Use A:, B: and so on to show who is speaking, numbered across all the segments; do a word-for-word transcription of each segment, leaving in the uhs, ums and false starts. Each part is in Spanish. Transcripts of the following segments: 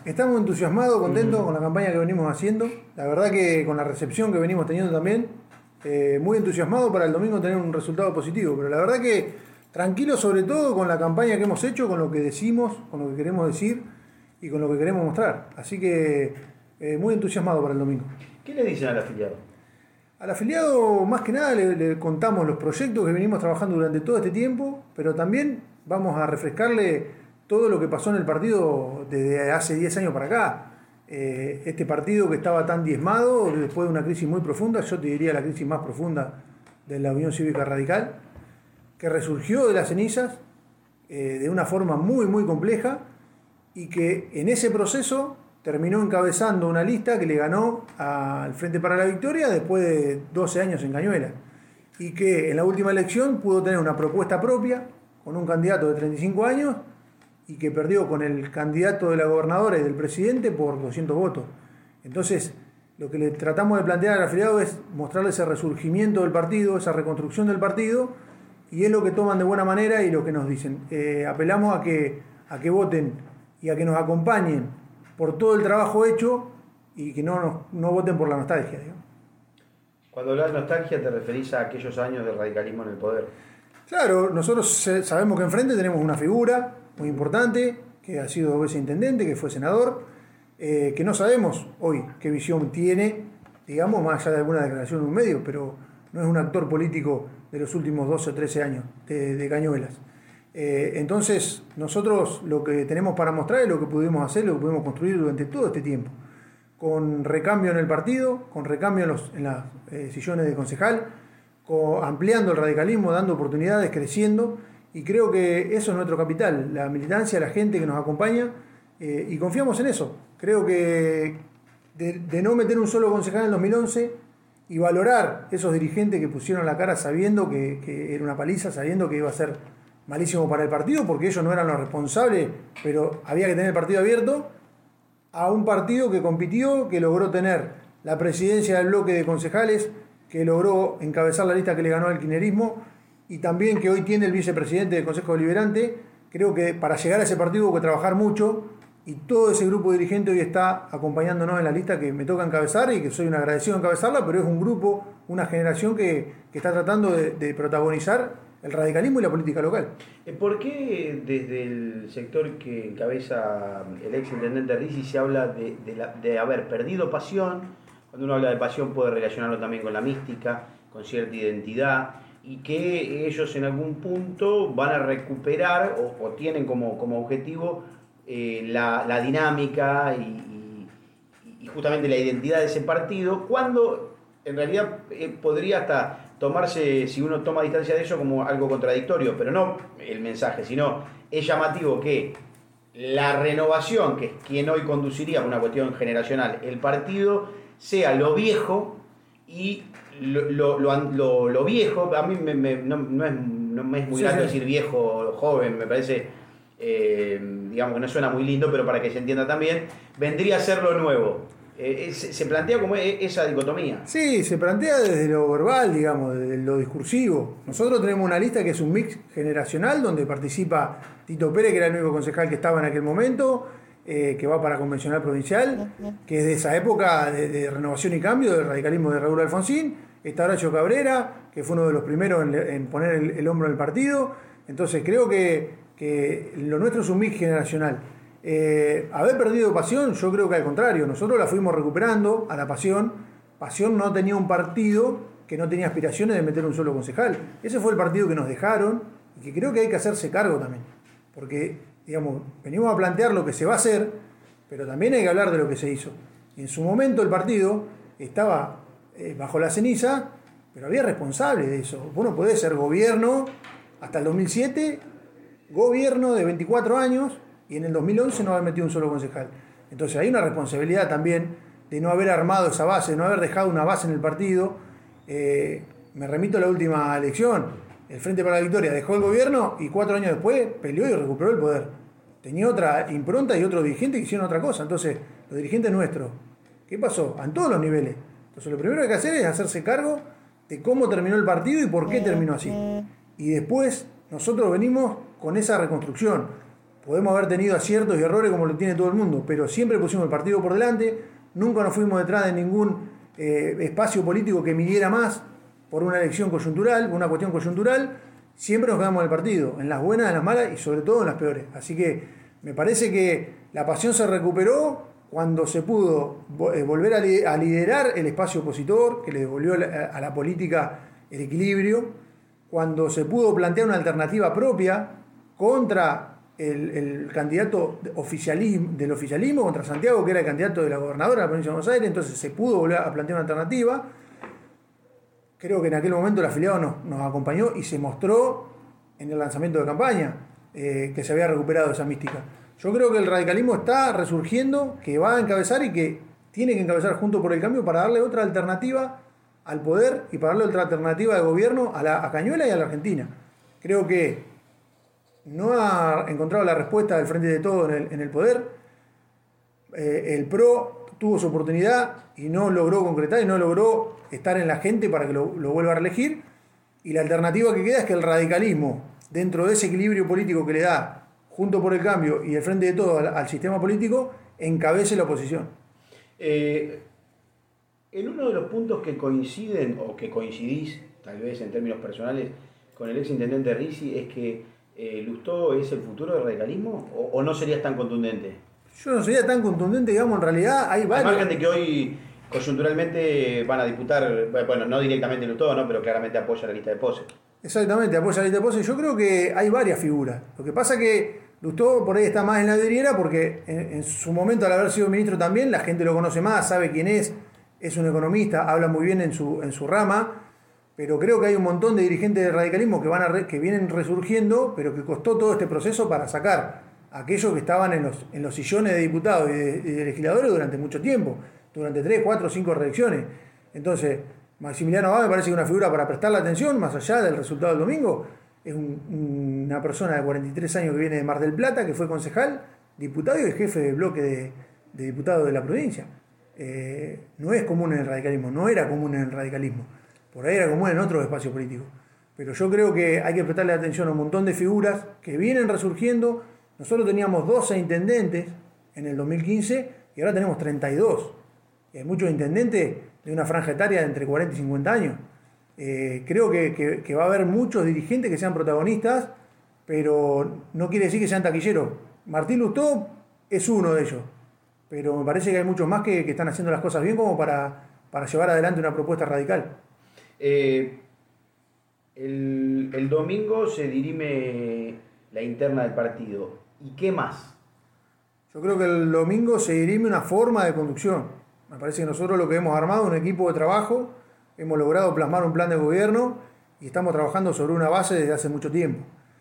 A: Estamos entusiasmados, contentos uh-huh. con la campaña que venimos haciendo. La verdad que con la recepción que venimos teniendo también, eh, muy entusiasmados para el domingo tener un resultado positivo. Pero la verdad que tranquilos sobre todo con la campaña que hemos hecho, con lo que decimos, con lo que queremos decir y con lo que queremos mostrar. Así que eh, muy entusiasmados para el domingo.
B: ¿Qué le dicen al afiliado?
A: Al afiliado más que nada le, le contamos los proyectos que venimos trabajando durante todo este tiempo, pero también vamos a refrescarle todo lo que pasó en el partido desde hace diez años para acá. Eh, este partido que estaba tan diezmado, después de una crisis muy profunda, yo te diría la crisis más profunda de la Unión Cívica Radical, que resurgió de las cenizas eh, de una forma muy, muy compleja y que en ese proceso terminó encabezando una lista que le ganó al Frente para la Victoria después de doce años en Cañuelas. Y que en la última elección pudo tener una propuesta propia con un candidato de treinta y cinco años y que perdió con el candidato de la gobernadora y del presidente por doscientos votos. Entonces, lo que le tratamos de plantear al afiliado es mostrarle ese resurgimiento del partido, esa reconstrucción del partido, y es lo que toman de buena manera y lo que nos dicen. Eh, apelamos a que, a que voten y a que nos acompañen por todo el trabajo hecho y que no, nos, no voten por la nostalgia, digamos.
B: Cuando hablas de nostalgia te referís a aquellos años del radicalismo en el poder.
A: Claro, nosotros sabemos que enfrente tenemos una figura muy importante, que ha sido dos veces intendente, que fue senador, eh, que no sabemos hoy qué visión tiene, digamos, más allá de alguna declaración en un medio, pero no es un actor político de los últimos doce o trece años de, de Cañuelas. Eh, entonces, nosotros lo que tenemos para mostrar es lo que pudimos hacer, lo que pudimos construir durante todo este tiempo, con recambio en el partido, con recambio en los en las eh, sillones de concejal, con, ampliando el radicalismo, dando oportunidades, creciendo. Y creo que eso es nuestro capital, la militancia, la gente que nos acompaña, eh, y confiamos en eso. Creo que de, de no meter un solo concejal en el dos mil once y valorar esos dirigentes que pusieron la cara sabiendo que, que era una paliza, sabiendo que iba a ser malísimo para el partido, porque ellos no eran los responsables, pero había que tener el partido abierto, a un partido que compitió, que logró tener la presidencia del bloque de concejales, que logró encabezar la lista que le ganó al kirchnerismo, y también que hoy tiene el vicepresidente del Consejo Deliberante. Creo que para llegar a ese partido hubo que trabajar mucho y todo ese grupo dirigente hoy está acompañándonos en la lista que me toca encabezar y que soy un agradecido de encabezarla, pero es un grupo, una generación que, que está tratando de, de protagonizar el radicalismo y la política local.
B: ¿Por qué desde el sector que encabeza el ex intendente Rizzi se habla de, de, la, de haber perdido pasión? Cuando uno habla de pasión puede relacionarlo también con la mística, con cierta identidad, y que ellos en algún punto van a recuperar o, o tienen como, como objetivo eh, la, la dinámica y, y, y justamente la identidad de ese partido, cuando en realidad eh, podría hasta tomarse, si uno toma distancia de eso, como algo contradictorio, pero no el mensaje, sino es llamativo que la renovación, que es quien hoy conduciría, una cuestión generacional, el partido, sea lo viejo y Lo, lo, lo, lo viejo, a mí me, me, no, no, es, no me es muy grato sí, sí. decir viejo o joven, me parece, eh, digamos que no suena muy lindo, pero para que se entienda también, vendría a ser lo nuevo. Eh, se, se plantea como esa dicotomía.
A: Sí, se plantea desde lo verbal, digamos, desde lo discursivo. Nosotros tenemos una lista que es un mix generacional, donde participa Tito Pérez, que era el único concejal que estaba en aquel momento, Eh, que va para convencional provincial, que es de esa época de, de renovación y cambio del radicalismo de Raúl Alfonsín. Está Horacio Cabrera, que fue uno de los primeros en, en poner el, el hombro en el partido. Entonces creo que, que lo nuestro es un mix generacional. Eh, haber perdido pasión, yo creo que al contrario, nosotros la fuimos recuperando a la pasión. Pasión no tenía un partido que no tenía aspiraciones de meter un solo concejal. Ese fue el partido que nos dejaron y que creo que hay que hacerse cargo también, porque digamos, venimos a plantear lo que se va a hacer, pero también hay que hablar de lo que se hizo. Y en su momento el partido estaba eh, bajo la ceniza, pero había responsables de eso. Vos no podés ser gobierno hasta el dos mil siete, gobierno de veinticuatro años, y en el dos mil once no haber metido un solo concejal. Entonces hay una responsabilidad también de no haber armado esa base, de no haber dejado una base en el partido. Eh, me remito a la última elección. El Frente para la Victoria dejó el gobierno y cuatro años después peleó y recuperó el poder. Tenía otra impronta y otro dirigente que hicieron otra cosa. Entonces, los dirigentes nuestros, ¿qué pasó? En todos los niveles. Entonces, lo primero que hay que hacer es hacerse cargo de cómo terminó el partido y por qué terminó así. Y después, nosotros venimos con esa reconstrucción. podemos haber tenido aciertos y errores como lo tiene todo el mundo, pero siempre pusimos el partido por delante, nunca nos fuimos detrás de ningún eh, espacio político que midiera más por una elección coyuntural, una cuestión coyuntural, siempre nos quedamos en el partido, en las buenas, en las malas y sobre todo en las peores. Así que me parece que la pasión se recuperó cuando se pudo volver a liderar el espacio opositor, que le devolvió a la política el equilibrio, cuando se pudo plantear una alternativa propia contra el, el candidato oficialismo, del oficialismo, contra Santiago, que era el candidato de la gobernadora de la provincia de Buenos Aires, entonces se pudo volver a plantear una alternativa. Creo que en aquel momento el afiliado nos, nos acompañó y se mostró en el lanzamiento de campaña eh, que se había recuperado esa mística. Yo creo que el radicalismo está resurgiendo, que va a encabezar y que tiene que encabezar Juntos por el Cambio para darle otra alternativa al poder y para darle otra alternativa de gobierno a, la, a Cañuelas y a la Argentina. Creo que no ha encontrado la respuesta del Frente de Todos en el, en el poder. Eh, el P R O tuvo su oportunidad y no logró concretar y no logró estar en la gente para que lo, lo vuelva a reelegir. Y la alternativa que queda es que el radicalismo, dentro de ese equilibrio político que le da Juntos por el Cambio y el Frente de Todos al, al sistema político, encabece la oposición.
B: Eh, en uno de los puntos que coinciden, o que coincidís, tal vez en términos personales, con el ex intendente Ricci, es que eh, Lustó es el futuro del radicalismo, o, o no serías tan contundente.
A: Yo no sería tan contundente, digamos, en realidad hay varios.
B: Al margen de que hoy coyunturalmente van a disputar, bueno, no directamente Lustó, ¿no? Pero claramente apoya la lista de Pose.
A: Exactamente, apoya la lista de Pose. Yo creo que hay varias figuras. Lo que pasa que Lustó por ahí está más en la vidriera porque en, en su momento, al haber sido ministro también, la gente lo conoce más, sabe quién es, es un economista, habla muy bien en su, en su rama, pero creo que hay un montón de dirigentes del radicalismo que, van a re, que vienen resurgiendo, pero que costó todo este proceso para sacar a aquellos que estaban en los, en los sillones de diputados y de, y de legisladores durante mucho tiempo, durante tres, cuatro, cinco reelecciones. Entonces, Maximiliano Abad me parece que es una figura para prestarle atención, más allá del resultado del domingo. Es un, una persona de cuarenta y tres años que viene de Mar del Plata, que fue concejal, diputado y jefe de bloque de, de diputados de la provincia. Eh, no es común en el radicalismo, no era común en el radicalismo. Por ahí era común en otros espacios políticos. Pero yo creo que hay que prestarle atención a un montón de figuras que vienen resurgiendo. Nosotros teníamos doce intendentes en el dos mil quince y ahora tenemos treinta y dos. Y hay muchos intendentes de una franja etaria de entre cuarenta y cincuenta años. Eh, creo que, que, que va a haber muchos dirigentes que sean protagonistas, pero no quiere decir que sean taquilleros. Martín Lustó es uno de ellos, pero me parece que hay muchos más que, que están haciendo las cosas bien como para, para llevar adelante una propuesta radical.
B: Eh, el, el domingo se dirime la interna del partido. ¿Y qué más?
A: Yo creo que el domingo se dirime una forma de conducción. Me parece que nosotros lo que hemos armado es un equipo de trabajo, hemos logrado plasmar un plan de gobierno y estamos trabajando sobre una base desde hace mucho tiempo.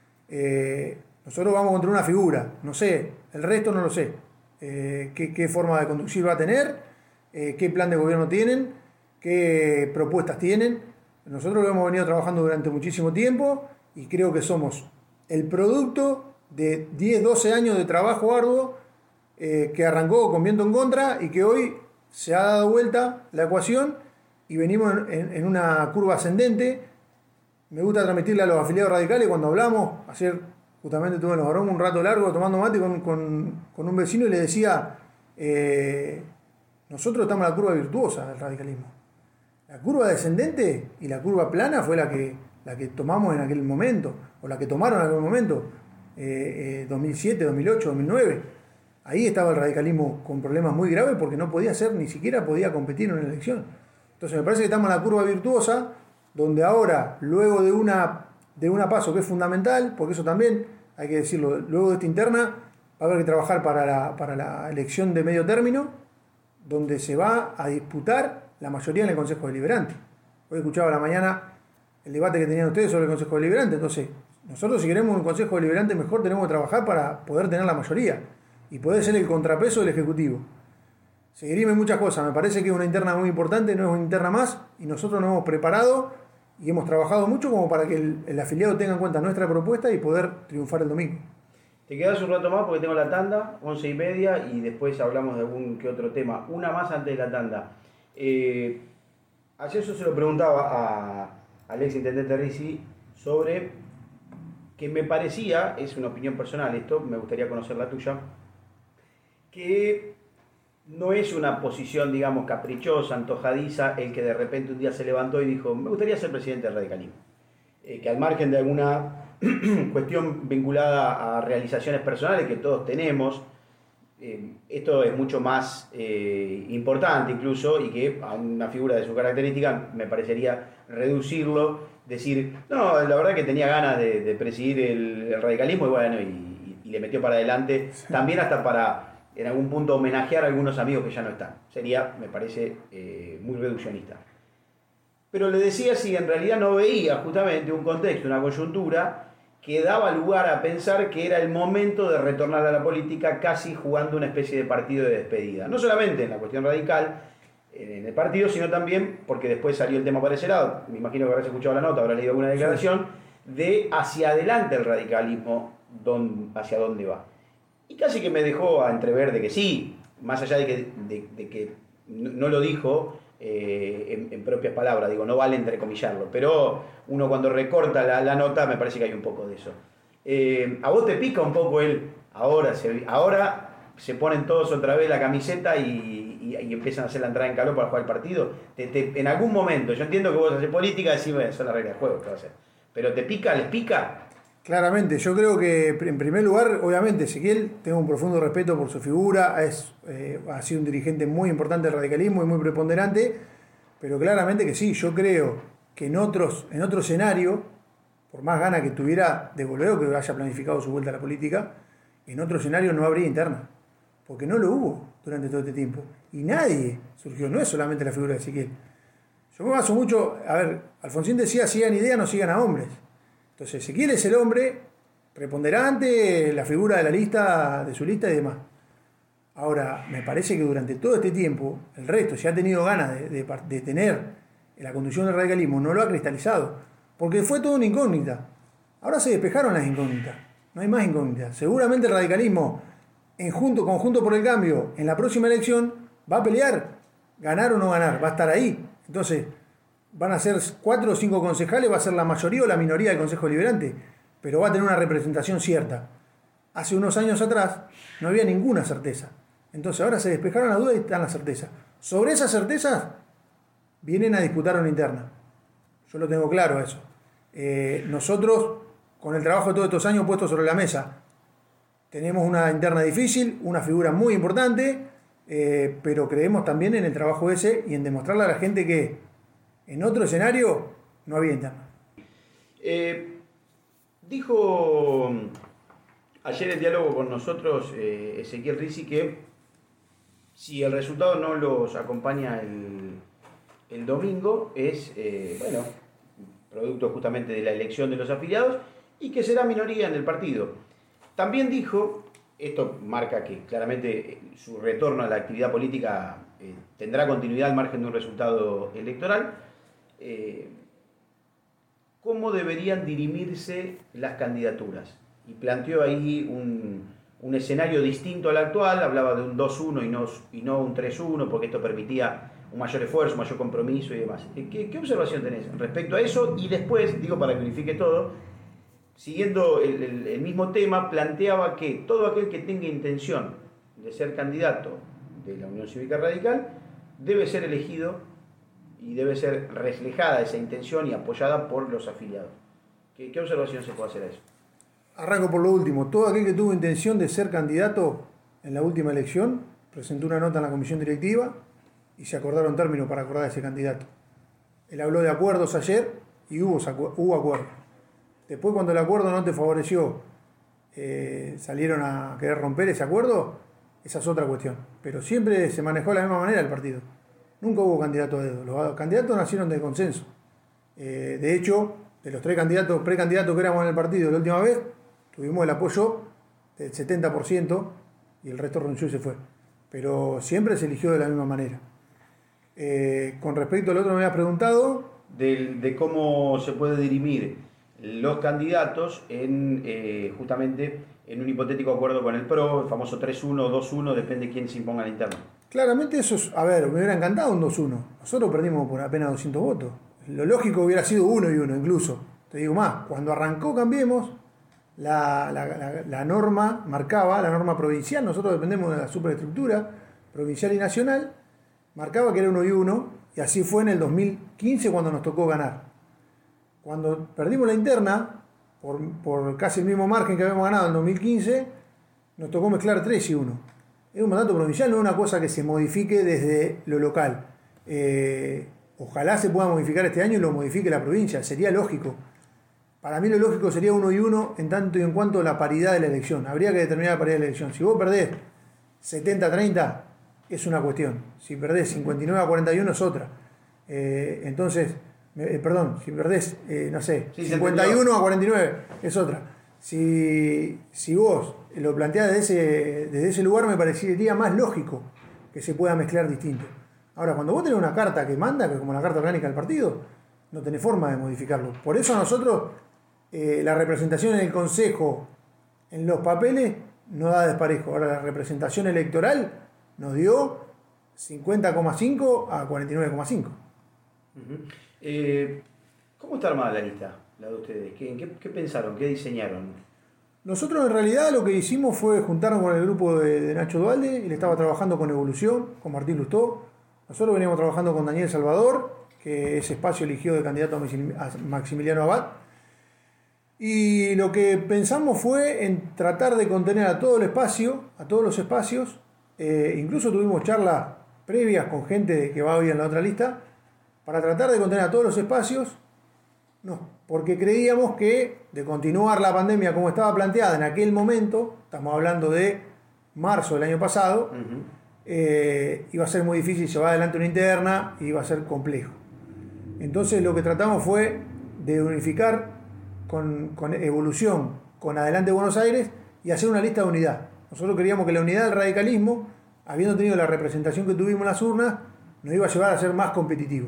A: Eh, nosotros vamos contra una figura, no sé, el resto no lo sé. Eh, qué, qué forma de conducir va a tener, eh, qué plan de gobierno tienen, qué propuestas tienen. Nosotros lo hemos venido trabajando durante muchísimo tiempo y creo que somos el producto de diez, doce años de trabajo arduo eh, que arrancó con viento en contra y que hoy se ha dado vuelta la ecuación y venimos en, en una curva ascendente. Me gusta transmitirle a los afiliados radicales cuando hablamos. Ayer justamente tuve en los Barón un rato largo tomando mate con, con, con un vecino y le decía, eh, nosotros estamos en la curva virtuosa del radicalismo. La curva descendente y la curva plana fue la que, la que tomamos en aquel momento, o la que tomaron en aquel momento, eh, eh, dos mil siete, dos mil ocho, dos mil nueve. Ahí estaba el radicalismo con problemas muy graves porque no podía ser, ni siquiera podía competir en una elección. Entonces me parece que estamos en la curva virtuosa, donde ahora, luego de una, de una paso que es fundamental, porque eso también hay que decirlo, luego de esta interna va a haber que trabajar para la, para la elección de medio término, donde se va a disputar la mayoría en el Consejo Deliberante. Hoy escuchaba a la mañana el debate que tenían ustedes sobre el Consejo Deliberante, entonces nosotros si queremos un Consejo Deliberante mejor tenemos que trabajar para poder tener la mayoría y poder ser el contrapeso del Ejecutivo. Se dirimen muchas cosas, me parece que es una interna muy importante, no es una interna más, y nosotros nos hemos preparado y hemos trabajado mucho como para que el, el afiliado tenga en cuenta nuestra propuesta y poder triunfar el domingo.
B: Te quedas un rato más porque tengo la tanda, once y media, y después hablamos de algún que otro tema. Una más antes de la tanda. Eh, ayer yo se lo preguntaba a, al ex intendente Ricci sobre que me parecía, es una opinión personal esto, me gustaría conocer la tuya, que no es una posición, digamos, caprichosa, antojadiza, el que de repente un día se levantó y dijo, me gustaría ser presidente del radicalismo. Eh, que al margen de alguna cuestión vinculada a realizaciones personales que todos tenemos, eh, esto es mucho más eh, importante incluso, y que a una figura de su característica me parecería reducirlo, decir, no, la verdad que tenía ganas de, de presidir el, el radicalismo y bueno, y, y, y le metió para adelante, sí. También hasta para en algún punto homenajear a algunos amigos que ya no están. Sería, me parece, eh, muy reduccionista. Pero le decía si en realidad no veía justamente un contexto, una coyuntura que daba lugar a pensar que era el momento de retornar a la política casi jugando una especie de partido de despedida. No solamente en la cuestión radical, en el partido, sino también, porque después salió el tema para ese lado, me imagino que habrás escuchado la nota, habrás leído alguna declaración, de hacia adelante el radicalismo, don, hacia dónde va. Y casi que me dejó a entrever de que sí, más allá de que, de, de que no, no lo dijo eh, en, en propias palabras, digo, no vale entrecomillarlo, pero uno cuando recorta la, la nota me parece que hay un poco de eso. Eh, ¿A vos te pica un poco el ahora se, ahora se ponen todos otra vez la camiseta y, y, y empiezan a hacer la entrada en calor para jugar el partido? Te, te, en algún momento, yo entiendo que vos haces política y decís, bueno, son las reglas del juego, ¿qué va a hacer? Pero ¿te pica, les pica?
A: Claramente, yo creo que en primer lugar, obviamente, Ezequiel, tengo un profundo respeto por su figura, es, eh, ha sido un dirigente muy importante del radicalismo y muy preponderante, pero claramente que sí, yo creo que en otros, en otro escenario, por más ganas que tuviera de volver o que haya planificado su vuelta a la política, en otro escenario no habría interna, porque no lo hubo durante todo este tiempo, y nadie surgió, no es solamente la figura de Ezequiel. Yo me baso mucho, a ver, Alfonsín decía, sigan ideas, no sigan a hombres. Entonces, Ezequiel es el hombre preponderante, la figura de la lista, de su lista y demás. Ahora, me parece que durante todo este tiempo, el resto, si ha tenido ganas de, de, de tener la conducción del radicalismo, no lo ha cristalizado, porque fue toda una incógnita. Ahora se despejaron las incógnitas, no hay más incógnitas. Seguramente el radicalismo, en junto, conjunto por el cambio, en la próxima elección, va a pelear, ganar o no ganar, va a estar ahí. Entonces, van a ser cuatro o cinco concejales, va a ser la mayoría o la minoría del Consejo Deliberante, pero va a tener una representación cierta. Hace unos años atrás no había ninguna certeza. Entonces ahora se despejaron las dudas y están las certezas. Sobre esas certezas vienen a disputar una interna. Yo lo tengo claro eso. Eh, nosotros, con el trabajo de todos estos años puestos sobre la mesa, tenemos una interna difícil, una figura muy importante, eh, pero creemos también en el trabajo ese y en demostrarle a la gente que en otro escenario no había interna.
B: Eh, dijo ayer en diálogo con nosotros eh, Ezequiel Rizzi que si el resultado no los acompaña el, el domingo es, eh, bueno, producto justamente de la elección de los afiliados y que será minoría en el partido. También dijo, esto marca que claramente su retorno a la actividad política eh, tendrá continuidad al margen de un resultado electoral, Eh, cómo deberían dirimirse las candidaturas. Y planteó ahí un, un escenario distinto al actual, hablaba de un dos uno y no, y no un tres uno, porque esto permitía un mayor esfuerzo, un mayor compromiso y demás. ¿Qué, qué observación tenés respecto a eso? Y después, digo para que unifique todo, siguiendo el, el, el mismo tema, planteaba que todo aquel que tenga intención de ser candidato de la Unión Cívica Radical debe ser elegido y debe ser reflejada esa intención y apoyada por los afiliados. ¿Qué, qué observación se puede hacer a eso?
A: Arranco por lo último. Todo aquel que tuvo intención de ser candidato en la última elección presentó una nota en la comisión directiva y se acordaron términos para acordar a ese candidato. Él habló de acuerdos ayer y hubo, hubo acuerdos. Después, cuando el acuerdo no te favoreció, eh, salieron a querer romper ese acuerdo, esa es otra cuestión. Pero siempre se manejó de la misma manera el partido. Nunca hubo candidato a dedo. Los candidatos nacieron de consenso. Eh, de hecho, de los tres candidatos, precandidatos que éramos en el partido la última vez, tuvimos el apoyo del setenta por ciento y el resto renunció y se fue. Pero siempre se eligió de la misma manera. Eh, con respecto al otro me habías preguntado.
B: De, de cómo se puede dirimir los candidatos en eh, justamente en un hipotético acuerdo con el P R O, el famoso tres uno, dos uno, depende de quién se imponga la interna.
A: Claramente eso es, a ver, me hubiera encantado un dos uno. Nosotros perdimos por apenas doscientos votos. Lo lógico hubiera sido uno y uno incluso. Te digo más, cuando arrancó Cambiemos, la, la, la, la norma marcaba, la norma provincial, nosotros dependemos de la superestructura provincial y nacional, marcaba que era uno y uno, y así fue en el dos mil quince cuando nos tocó ganar. Cuando perdimos la interna, por, por casi el mismo margen que habíamos ganado en dos mil quince, nos tocó mezclar tres y uno. Es un mandato provincial, no es una cosa que se modifique desde lo local. Eh, ojalá se pueda modificar este año y lo modifique la provincia, sería lógico. Para mí lo lógico sería uno y uno en tanto y en cuanto a la paridad de la elección. Habría que determinar la paridad de la elección. Si vos perdés setenta a treinta, es una cuestión. Si perdés cincuenta y nueve a cuarenta y uno es otra. Eh, entonces, eh, perdón, si perdés, eh, no sé, sí, cincuenta y uno a cuarenta y nueve es otra. Si, si vos lo planteás desde ese, desde ese lugar, me parecería más lógico que se pueda mezclar distinto. Ahora, cuando vos tenés una carta que manda, que es como la carta orgánica del partido, no tenés forma de modificarlo. Por eso nosotros, eh, la representación en el Consejo, en los papeles, no da desparejo. Ahora, la representación electoral nos dio cincuenta coma cinco a cuarenta y nueve coma cinco.
B: Uh-huh. eh, ¿Cómo está armada la lista, la de ustedes? ¿Qué, qué, qué pensaron? ¿Qué diseñaron?
A: Nosotros en realidad lo que hicimos fue juntarnos con el grupo de, de Nacho Dualde. Él estaba trabajando con Evolución, con Martín Lustó. Nosotros veníamos trabajando con Daniel Salvador, que ese espacio eligió de candidato a Maximiliano Abad. Y lo que pensamos fue en tratar de contener a todo el espacio, a todos los espacios. Eh, incluso tuvimos charlas previas con gente que va hoy en la otra lista, para tratar de contener a todos los espacios. No, porque creíamos que de continuar la pandemia como estaba planteada en aquel momento, estamos hablando de marzo del año pasado, uh-huh. eh, iba a ser muy difícil llevar adelante una interna, iba a ser complejo. Entonces lo que tratamos fue de unificar con, con Evolución, con Adelante Buenos Aires, y hacer una lista de unidad. Nosotros creíamos que la unidad del radicalismo, habiendo tenido la representación que tuvimos en las urnas, nos iba a llevar a ser más competitivos.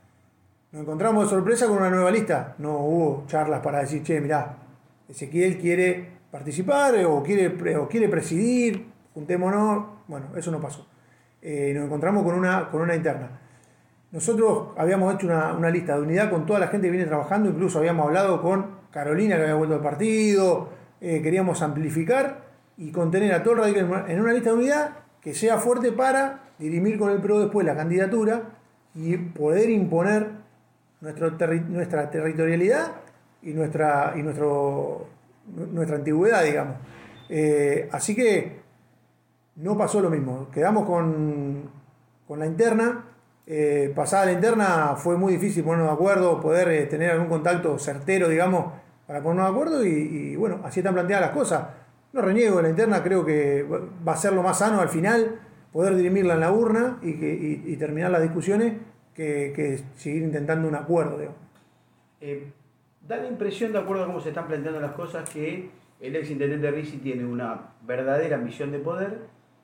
A: Nos encontramos de sorpresa con una nueva lista. No hubo charlas para decir, che, mirá, Ezequiel quiere participar o quiere, o quiere presidir, juntémonos. Bueno, eso no pasó. Eh, nos encontramos con una, con una interna. Nosotros habíamos hecho una, una lista de unidad con toda la gente que viene trabajando, incluso habíamos hablado con Carolina, que había vuelto al partido, eh, queríamos amplificar y contener a todo el radical en una lista de unidad que sea fuerte para dirimir con el P R O después la candidatura y poder imponer nuestro terri- nuestra territorialidad y nuestra, y nuestro, nuestra antigüedad, digamos. Eh, así que no pasó lo mismo. Quedamos con, con la interna. Eh, pasada la interna fue muy difícil ponernos de acuerdo, poder eh, tener algún contacto certero, digamos, para ponernos de acuerdo y, y bueno, así están planteadas las cosas. No reniego de la interna, creo que va a ser lo más sano al final, poder dirimirla en la urna y, que, y, y terminar las discusiones que, que seguir intentando un acuerdo, digamos.
B: Eh, da la impresión, de acuerdo a cómo se están planteando las cosas, que el ex intendente Ricci tiene una verdadera ambición de poder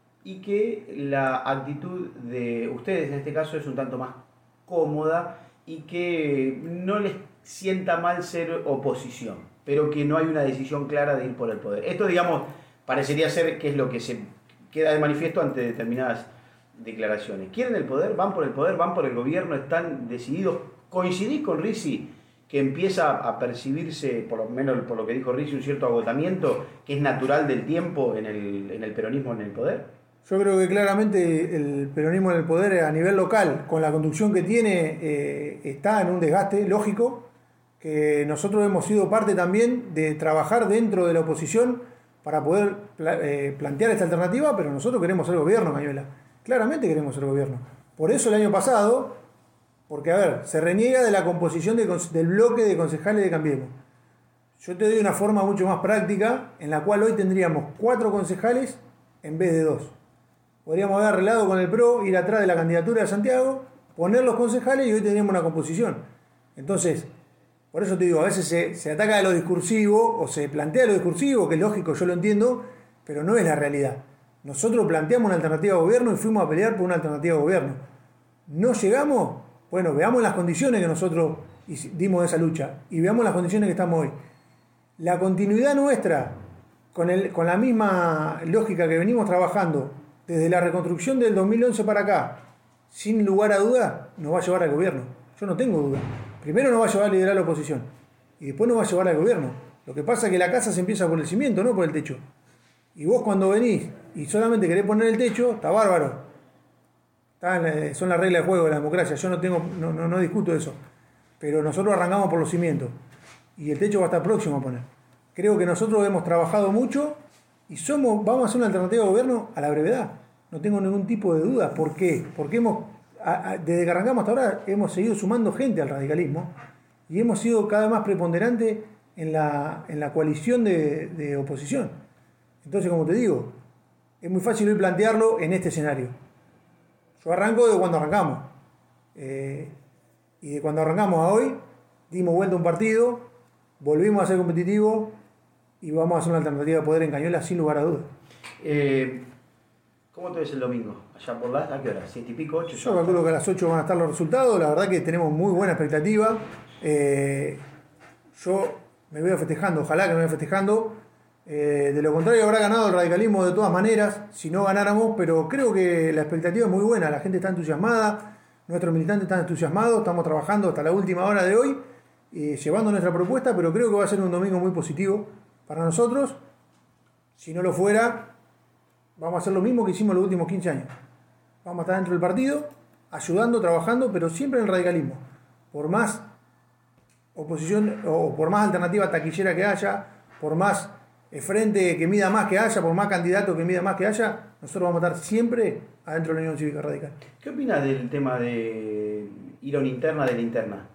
B: y que la actitud de ustedes en este caso es un tanto más cómoda y que no les sienta mal ser oposición, pero que no hay una decisión clara de ir por el poder. Esto, digamos, parecería ser que es lo que se queda de manifiesto ante determinadas declaraciones. ¿Quieren el poder? ¿Van por el poder? ¿Van por el gobierno? ¿Están decididos? ¿Coincidís con Ricci, que empieza a percibirse, por lo menos por lo que dijo Ricci, un cierto agotamiento que es natural del tiempo en el, en el peronismo en el poder?
A: Yo creo que claramente el peronismo en el poder a nivel local, con la conducción que tiene, eh, está en un desgaste lógico, que nosotros hemos sido parte también de trabajar dentro de la oposición para poder pla- eh, plantear esta alternativa, pero nosotros queremos ser gobierno, Cañuela. Claramente queremos ser gobierno. Por eso el año pasado, porque a ver, se reniega de la composición de, del bloque de concejales de Cambiemos. Yo te doy una forma mucho más práctica, en la cual hoy tendríamos cuatro concejales en vez de dos. Podríamos haber arreglado con el P R O, ir atrás de la candidatura de Santiago, poner los concejales y hoy tendríamos una composición. Entonces, por eso te digo, a veces se, se ataca de lo discursivo o se plantea lo discursivo, que es lógico, yo lo entiendo, pero no es la realidad. Nosotros planteamos una alternativa de gobierno y fuimos a pelear por una alternativa de gobierno. ¿No llegamos? Bueno, veamos las condiciones que nosotros dimos de esa lucha y veamos las condiciones que estamos hoy. La continuidad nuestra, con, el, con la misma lógica que venimos trabajando desde la reconstrucción del dos mil once para acá, sin lugar a duda, nos va a llevar al gobierno. Yo no tengo duda. Primero nos va a llevar a liderar la oposición y después nos va a llevar al gobierno. Lo que pasa es que la casa se empieza por el cimiento, no por el techo. Y vos cuando venís y solamente querés poner el techo, está bárbaro. Está, son las reglas de juego de la democracia. Yo no, tengo, no, no, no discuto eso. Pero nosotros arrancamos por los cimientos. Y el techo va a estar próximo a poner. Creo que nosotros hemos trabajado mucho y somos, vamos a hacer una alternativa de gobierno a la brevedad. No tengo ningún tipo de duda. ¿Por qué? Porque hemos, a, a, desde que arrancamos hasta ahora hemos seguido sumando gente al radicalismo y hemos sido cada vez más preponderantes en la, en la coalición de, de oposición. Entonces, como te digo, es muy fácil hoy plantearlo en este escenario. Yo arranco de cuando arrancamos. Eh, y de cuando arrancamos a hoy, dimos vuelta a un partido, volvimos a ser competitivos y vamos a hacer una alternativa de poder en Cañuelas sin lugar a dudas.
B: Eh, ¿Cómo te ves el domingo? ¿Allá por las? ¿A qué hora? ¿Siete y pico? ¿Ocho?
A: Yo calculo que a las ocho van a estar los resultados. La verdad que tenemos muy buena expectativa. Eh, yo me voy festejando, ojalá que me vaya festejando. Eh, de lo contrario habrá ganado el radicalismo de todas maneras, si no ganáramos, pero creo que la expectativa es muy buena, la gente está entusiasmada, nuestros militantes están entusiasmados, estamos trabajando hasta la última hora de hoy, eh, llevando nuestra propuesta, pero creo que va a ser un domingo muy positivo para nosotros. Si no lo fuera, vamos a hacer lo mismo que hicimos los últimos quince años. Vamos a estar dentro del partido, ayudando, trabajando, pero siempre en el radicalismo. Por más oposición o por más alternativa taquillera que haya, por más frente que mida más que haya, por más candidatos que mida más que haya, nosotros vamos a estar siempre adentro de la Unión Cívica Radical.
B: ¿Qué opinas del tema de ir a una interna de la interna?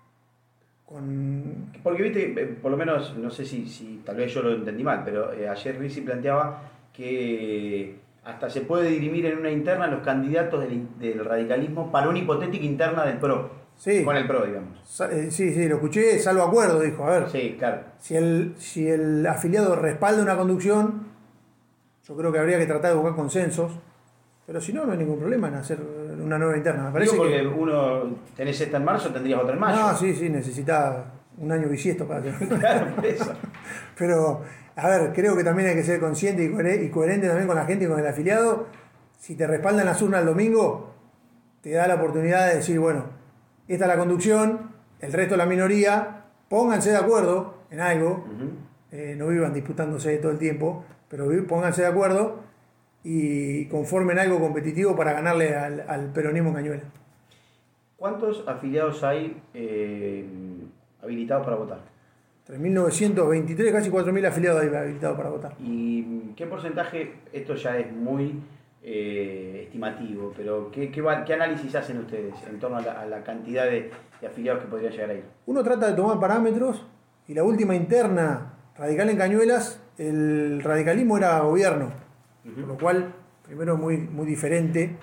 A: Con...
B: Porque viste, por lo menos, no sé si, si tal vez yo lo entendí mal, pero eh, ayer Rizzi planteaba que hasta se puede dirimir en una interna los candidatos del, del radicalismo para una hipotética interna del P R O.
A: Sí.
B: Con el P R O, digamos.
A: Sí, sí, lo escuché, salvo acuerdo, dijo. A ver,
B: sí, claro.
A: Si el, si el afiliado respalda una conducción, yo creo que habría que tratar de buscar consensos, pero si no, no hay ningún problema en hacer una nueva interna. Me parece
B: Digo porque
A: que...
B: uno, tenés esta en marzo, tendrías otra en mayo.
A: No, sí, sí, necesita un año bisiesto para hacer.
B: Claro, por eso.
A: Pero, a ver, creo que también hay que ser consciente y coherente también con la gente y con el afiliado. Si te respaldan las urnas el domingo, te da la oportunidad de decir, bueno, esta es la conducción, el resto de la minoría, pónganse de acuerdo en algo, uh-huh. eh, no vivan disputándose todo el tiempo, pero pónganse de acuerdo y conformen algo competitivo para ganarle al, al peronismo en Cañuelas.
B: ¿Cuántos afiliados hay eh, habilitados para votar?
A: tres mil novecientos veintitrés, casi cuatro mil afiliados hay habilitados para votar.
B: ¿Y qué porcentaje, esto ya es muy eh, estimativo, pero ¿qué, qué, qué análisis hacen ustedes en torno a la, a la cantidad de, de afiliados que podría llegar a ir?
A: Uno trata de tomar parámetros y la última interna radical en Cañuelas, el radicalismo era gobierno, uh-huh. Por lo cual, primero muy, muy diferente.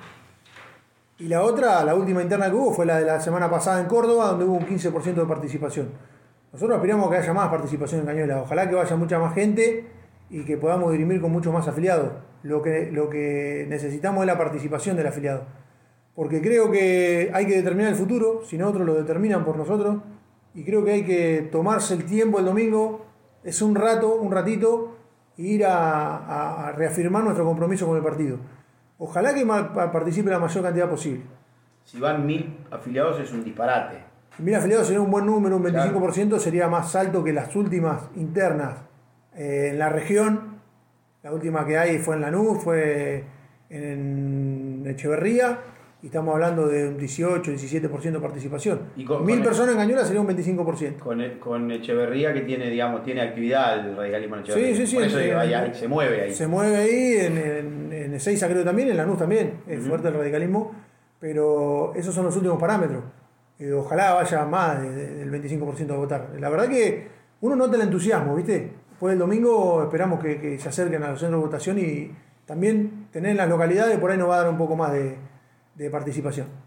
A: Y la otra, la última interna que hubo, fue la de la semana pasada en Córdoba, donde hubo un quince por ciento de participación. Nosotros aspiramos a que haya más participación en Cañuelas, ojalá que vaya mucha más gente y que podamos dirimir con muchos más afiliados. Lo que, lo que necesitamos es la participación del afiliado, porque creo que hay que determinar el futuro, si no otros lo determinan por nosotros, y creo que hay que tomarse el tiempo el domingo, es un rato, un ratito, e ir a, a, a reafirmar nuestro compromiso con el partido. Ojalá que participe la mayor cantidad posible.
B: Si van mil afiliados es un disparate.
A: Mil afiliados sería un buen número, un veinticinco por ciento, claro. Sería más alto que las últimas internas eh, en la región. La última que hay fue en Lanús, fue en Echeverría, y estamos hablando de un dieciocho, diecisiete por ciento de participación. Y con, Mil con personas el, en Cañuelas sería un veinticinco por ciento.
B: Con, el, con Echeverría, que tiene, digamos, tiene actividad el radicalismo en Echeverría.
A: Sí, sí, sí.
B: Por eso
A: en,
B: digo, ahí, ahí, se mueve ahí.
A: Se mueve ahí, en, en, en Ezeiza creo también, en Lanús también, es uh-huh. fuerte el radicalismo, pero esos son los últimos parámetros. Eh, ojalá vaya más de, de, del veinticinco por ciento a votar. La verdad que uno nota el entusiasmo, ¿viste? Después del domingo esperamos que, que se acerquen a los centros de votación y también tener en las localidades, por ahí nos va a dar un poco más de, de participación.